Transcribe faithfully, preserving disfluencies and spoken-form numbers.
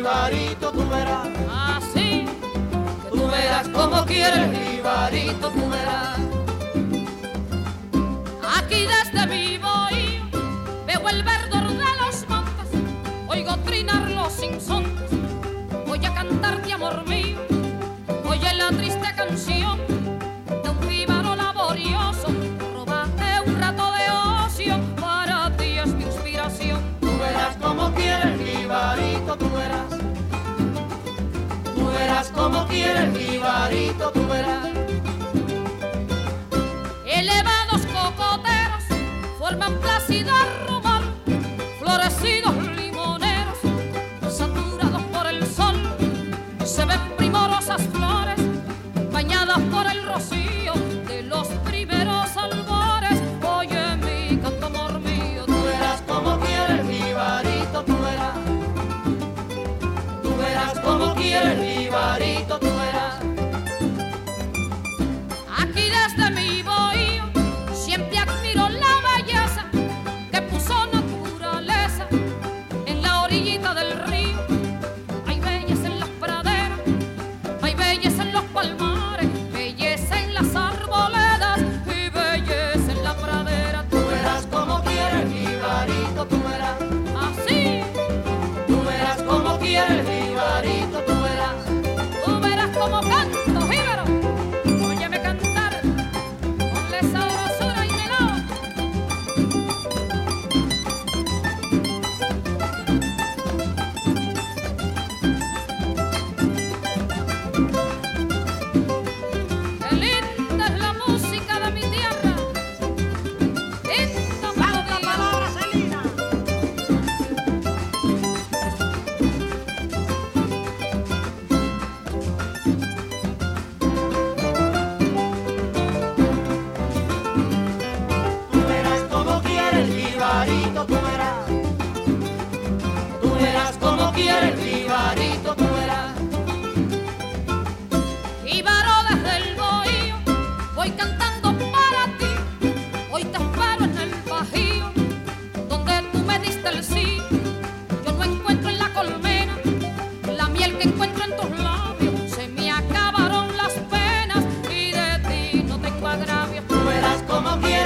jibarito, tú verás. Así, tú verás como quiere el jibarito, tú verás. Aquí desde mi bohío veo el verdor de los montes, oigo trinar los sinsontes, voy a cantarte amor mío, oye la triste canción de un jíbaro laborioso, róbate un rato de ocio, para ti es mi inspiración. Tú verás como quiere el jibarito, tú verás. Tú verás como quiere el jibarito, tú verás. Elevados cocoteros forman plácido rumor, florecidos limoneros saturados por el sol, se ven primorosas flores bañadas por el rocío de los primeros albores. Oye mi canto amor mío, tú verás como quiere el jibarito, tú verás. Tú verás como quiere el jibarito, tú verás. Aquí desde mi bohío siempre admiro la belleza que puso naturaleza en la orillita del río. Hay belleza en las praderas, hay belleza en los palmares, belleza en las arboledas y belleza en la pradera. Tú verás como quiere el jibarito, tú verás. Así, Tú verás como quiere el jibarito, tú verás. tú verás como canto, jíbaro. Óyeme cantar, ponle sabrosura y melao. Qué linda es la música de mi tierra. Esta melodía. Celina. Tú verás como quiere el jibarito, tú verás. Tú verás como quiere el jibarito, tú verás. Jíbaro desde el bohío, voy cantando para ti. Hoy te espero en el bajío, donde tú me diste el sí. Yo no encuentro en la colmena la miel que encuentro en tus labios. Se me acabaron las penas y de ti no tengo agravio. Tú verás como quiere